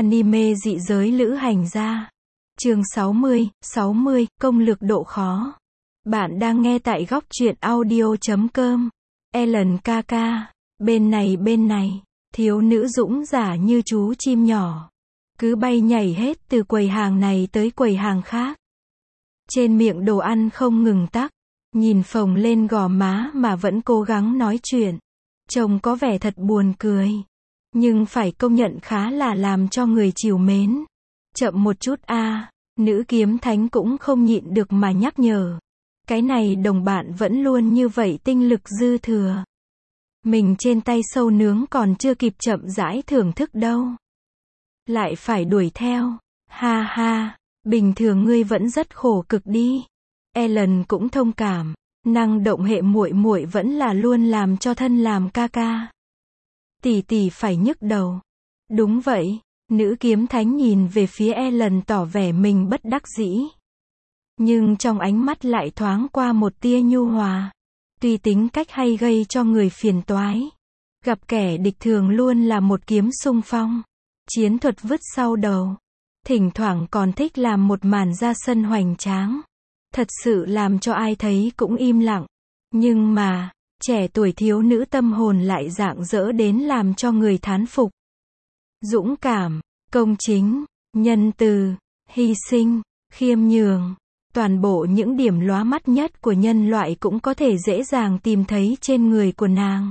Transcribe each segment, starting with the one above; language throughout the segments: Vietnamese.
Anime dị giới lữ hành gia. Chương 60, công lược độ khó. Bạn đang nghe tại góc truyện audio.com. Ellen Kaka. Bên này, thiếu nữ dũng giả như chú chim nhỏ. Cứ bay nhảy hết từ quầy hàng này tới quầy hàng khác. Trên miệng đồ ăn không ngừng tắc. Nhìn phồng lên gò má mà vẫn cố gắng nói chuyện. Trông có vẻ thật buồn cười. Nhưng phải công nhận khá là làm cho người trìu mến. Chậm một chút a, nữ kiếm thánh cũng không nhịn được mà nhắc nhở. Cái này đồng bạn vẫn luôn như vậy, tinh lực dư thừa. Mình trên tay sâu nướng còn chưa kịp chậm rãi thưởng thức đâu. Lại phải đuổi theo. Ha ha, bình thường ngươi vẫn rất khổ cực đi. Ellen cũng thông cảm. Năng động hệ muội muội vẫn là luôn làm cho thân làm ca ca. Tỷ phải nhức đầu. Đúng vậy, nữ kiếm thánh nhìn về phía Ellen tỏ vẻ mình bất đắc dĩ. Nhưng trong ánh mắt lại thoáng qua một tia nhu hòa. Tuy tính cách hay gây cho người phiền toái. Gặp kẻ địch thường luôn là một kiếm xung phong. Chiến thuật vứt sau đầu. Thỉnh thoảng còn thích làm một màn ra sân hoành tráng. Thật sự làm cho ai thấy cũng im lặng. Nhưng mà, trẻ tuổi thiếu nữ tâm hồn lại rạng rỡ đến làm cho người thán phục. Dũng cảm, công chính, nhân từ, hy sinh, khiêm nhường. Toàn bộ những điểm lóa mắt nhất của nhân loại cũng có thể dễ dàng tìm thấy trên người của nàng.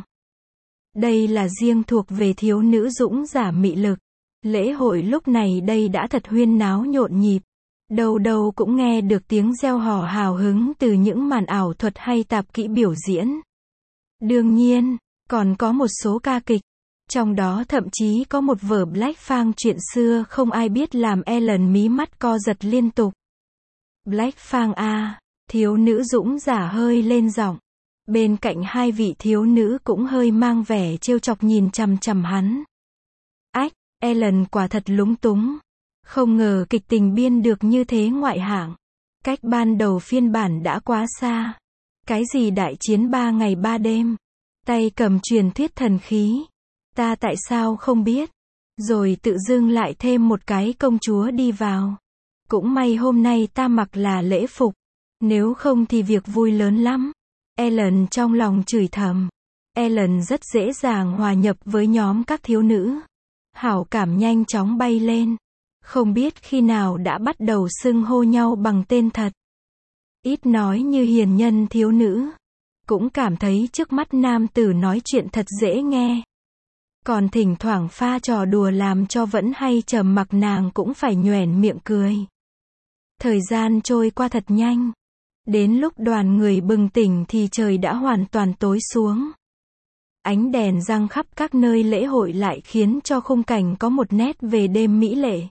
Đây là riêng thuộc về thiếu nữ dũng giả mị lực. Lễ hội lúc này đây đã thật huyên náo nhộn nhịp. Đâu đâu cũng nghe được tiếng reo hò hào hứng từ những màn ảo thuật hay tạp kỹ biểu diễn. Đương nhiên, còn có một số ca kịch. Trong đó thậm chí có một vở Black Phang chuyện xưa không ai biết làm Ellen mí mắt co giật liên tục. Black Phang a, thiếu nữ dũng giả hơi lên giọng. Bên cạnh hai vị thiếu nữ cũng hơi mang vẻ trêu chọc nhìn chằm chằm hắn. Ách, Ellen quả thật lúng túng. Không ngờ kịch tình biên được như thế ngoại hạng. Cách ban đầu phiên bản đã quá xa. Cái gì đại chiến 3 ngày 3 đêm. Tay cầm truyền thuyết thần khí. Ta tại sao không biết. Rồi tự dưng lại thêm một cái công chúa đi vào. Cũng may hôm nay ta mặc là lễ phục. Nếu không thì việc vui lớn lắm. Ellen trong lòng chửi thầm. Ellen rất dễ dàng hòa nhập với nhóm các thiếu nữ. Hảo cảm nhanh chóng bay lên. Không biết khi nào đã bắt đầu xưng hô nhau bằng tên thật. Ít nói như hiền nhân thiếu nữ. Cũng cảm thấy trước mắt nam tử nói chuyện thật dễ nghe. Còn thỉnh thoảng pha trò đùa làm cho vẫn hay trầm mặc nàng cũng phải nhoẻn miệng cười. Thời gian trôi qua thật nhanh. Đến lúc đoàn người bừng tỉnh thì trời đã hoàn toàn tối xuống. Ánh đèn răng khắp các nơi lễ hội lại khiến cho khung cảnh có một nét về đêm mỹ lệ.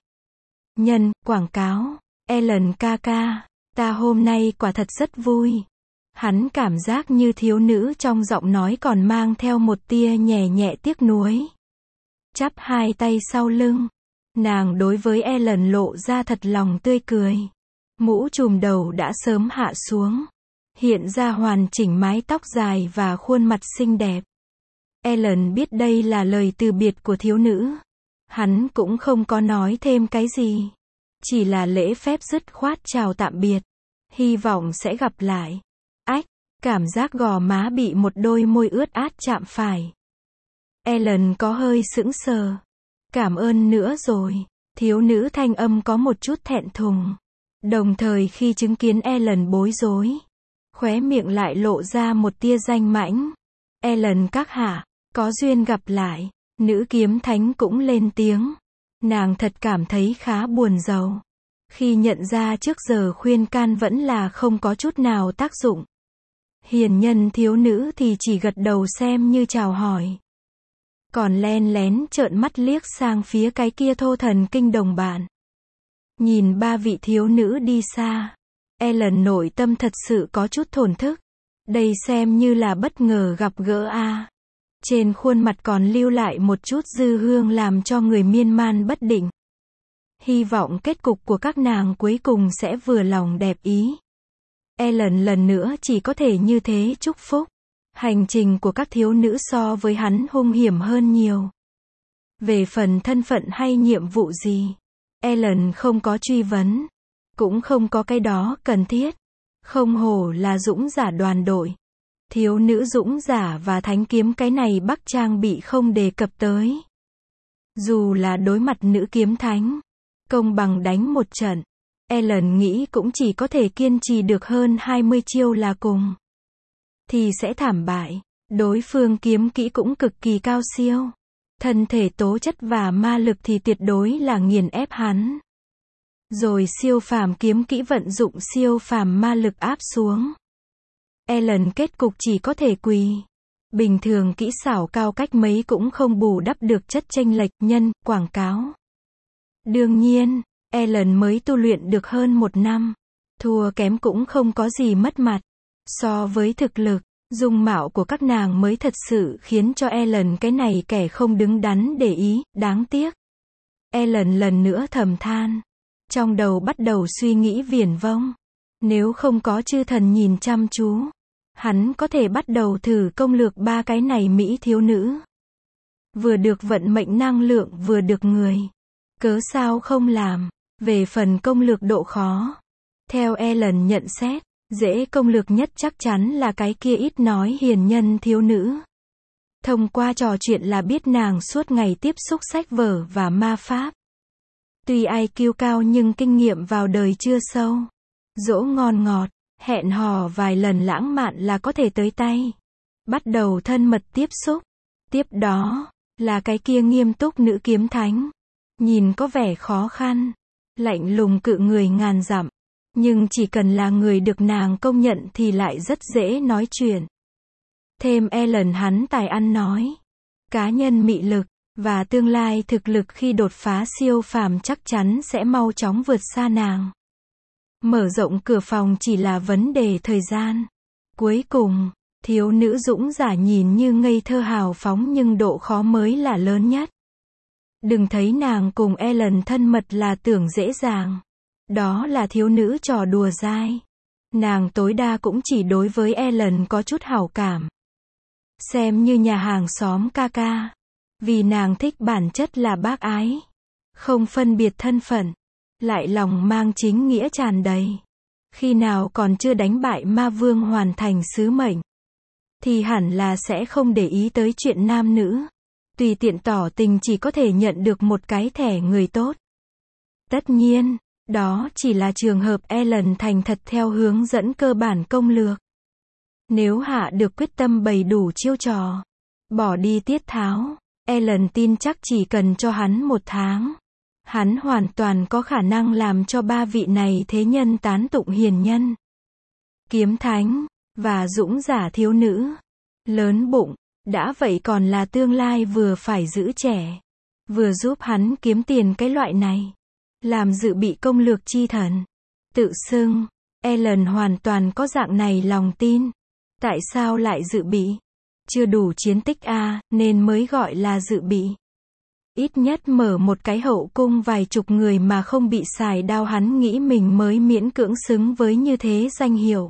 Quảng cáo, Ellen Kaka, ta hôm nay quả thật rất vui. Hắn cảm giác như thiếu nữ trong giọng nói còn mang theo một tia nhẹ nhẹ tiếc nuối. Chắp hai tay sau lưng, nàng đối với Ellen lộ ra thật lòng tươi cười. Mũ trùm đầu đã sớm hạ xuống, hiện ra hoàn chỉnh mái tóc dài và khuôn mặt xinh đẹp. Ellen biết đây là lời từ biệt của thiếu nữ. Hắn cũng không có nói thêm cái gì. Chỉ là lễ phép dứt khoát chào tạm biệt. Hy vọng sẽ gặp lại. Ách, cảm giác gò má bị một đôi môi ướt át chạm phải. Ellen có hơi sững sờ. Cảm ơn nữa rồi. Thiếu nữ thanh âm có một chút thẹn thùng. Đồng thời khi chứng kiến Ellen bối rối, khóe miệng lại lộ ra một tia danh mãnh. Ellen các hạ, có duyên gặp lại. Nữ kiếm thánh cũng lên tiếng. Nàng thật cảm thấy khá buồn rầu. Khi nhận ra trước giờ khuyên can vẫn là không có chút nào tác dụng. Hiền nhân thiếu nữ thì chỉ gật đầu xem như chào hỏi. Còn len lén trợn mắt liếc sang phía cái kia thô thần kinh đồng bạn. Nhìn ba vị thiếu nữ đi xa. Ellen nội tâm thật sự có chút thổn thức. Đây xem như là bất ngờ gặp gỡ a. Trên khuôn mặt còn lưu lại một chút dư hương làm cho người miên man bất định. Hy vọng kết cục của các nàng cuối cùng sẽ vừa lòng đẹp ý. Ellen lần nữa chỉ có thể như thế chúc phúc. Hành trình của các thiếu nữ so với hắn hung hiểm hơn nhiều. Về phần thân phận hay nhiệm vụ gì, Ellen không có truy vấn. Cũng không có cái đó cần thiết. Không hổ là dũng giả đoàn đội. Thiếu nữ dũng giả và thánh kiếm cái này Bắc trang bị không đề cập tới. Dù là đối mặt nữ kiếm thánh, công bằng đánh một trận, Ellen nghĩ cũng chỉ có thể kiên trì được hơn 20 chiêu là cùng. Thì sẽ thảm bại. Đối phương kiếm kỹ cũng cực kỳ cao siêu. Thân thể tố chất và ma lực thì tuyệt đối là nghiền ép hắn. Rồi siêu phàm kiếm kỹ vận dụng siêu phàm ma lực áp xuống. Ellen kết cục chỉ có thể quỳ. Bình thường kỹ xảo cao cách mấy cũng không bù đắp được chất chênh lệch nhân, quảng cáo. Đương nhiên, Ellen mới tu luyện được hơn 1 năm. Thua kém cũng không có gì mất mặt. So với thực lực, dung mạo của các nàng mới thật sự khiến cho Ellen cái này kẻ không đứng đắn để ý, đáng tiếc. Ellen lần nữa thầm than. Trong đầu bắt đầu suy nghĩ viển vông. Nếu không có chư thần nhìn chăm chú, hắn có thể bắt đầu thử công lược 3 cái này mỹ thiếu nữ. Vừa được vận mệnh năng lượng vừa được người. Cớ sao không làm? Về phần công lược độ khó, theo Ellen nhận xét, dễ công lược nhất chắc chắn là cái kia ít nói hiền nhân thiếu nữ. Thông qua trò chuyện là biết nàng suốt ngày tiếp xúc sách vở và ma pháp. Tuy IQ cao nhưng kinh nghiệm vào đời chưa sâu. Dỗ ngon ngọt, hẹn hò vài lần lãng mạn là có thể tới tay. Bắt đầu thân mật tiếp xúc. Tiếp đó, là cái kia nghiêm túc nữ kiếm thánh. Nhìn có vẻ khó khăn, lạnh lùng cự người ngàn dặm. Nhưng chỉ cần là người được nàng công nhận thì lại rất dễ nói chuyện. Thêm Ellen hắn tài ăn nói, cá nhân mị lực, và tương lai thực lực khi đột phá siêu phàm chắc chắn sẽ mau chóng vượt xa nàng. Mở rộng cửa phòng chỉ là vấn đề thời gian. Cuối cùng, thiếu nữ dũng giả nhìn như ngây thơ hào phóng nhưng độ khó mới là lớn nhất. Đừng thấy nàng cùng Ellen thân mật là tưởng dễ dàng. Đó là thiếu nữ trò đùa dai. Nàng tối đa cũng chỉ đối với Ellen có chút hảo cảm. Xem như nhà hàng xóm ca ca. Vì nàng thích bản chất là bác ái. Không phân biệt thân phận. Lại lòng mang chính nghĩa tràn đầy. Khi nào còn chưa đánh bại ma vương hoàn thành sứ mệnh, thì hẳn là sẽ không để ý tới chuyện nam nữ. Tùy tiện tỏ tình chỉ có thể nhận được một cái thẻ người tốt. Tất nhiên, đó chỉ là trường hợp Ellen thành thật theo hướng dẫn cơ bản công lược. Nếu hạ được quyết tâm bày đủ chiêu trò, bỏ đi tiết tháo, Ellen tin chắc chỉ cần cho hắn 1 tháng, hắn hoàn toàn có khả năng làm cho 3 vị này thế nhân tán tụng hiền nhân, kiếm thánh, và dũng giả thiếu nữ. Lớn bụng, đã vậy còn là tương lai vừa phải giữ trẻ, vừa giúp hắn kiếm tiền cái loại này. Làm dự bị công lược chi thần. Tự xưng, Ellen hoàn toàn có dạng này lòng tin. Tại sao lại dự bị? Chưa đủ chiến tích nên mới gọi là dự bị. Ít nhất mở một cái hậu cung vài chục người mà không bị xài đao hắn nghĩ mình mới miễn cưỡng xứng với như thế danh hiệu.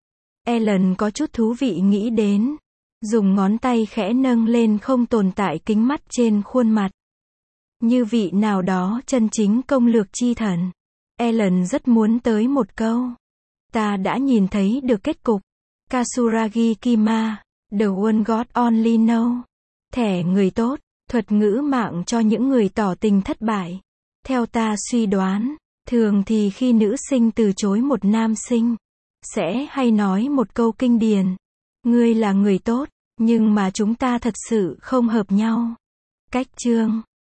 Ellen có chút thú vị nghĩ đến. Dùng ngón tay khẽ nâng lên không tồn tại kính mắt trên khuôn mặt. Như vị nào đó chân chính công lược chi thần. Ellen rất muốn tới một câu. Ta đã nhìn thấy được kết cục. Kasuragi Kima, The One God Only Know. Thẻ người tốt, thuật ngữ mạng cho những người tỏ tình thất bại. Theo ta suy đoán, thường thì khi nữ sinh từ chối một nam sinh, sẽ hay nói một câu kinh điển. Ngươi là người tốt, nhưng mà chúng ta thật sự không hợp nhau. Cách chương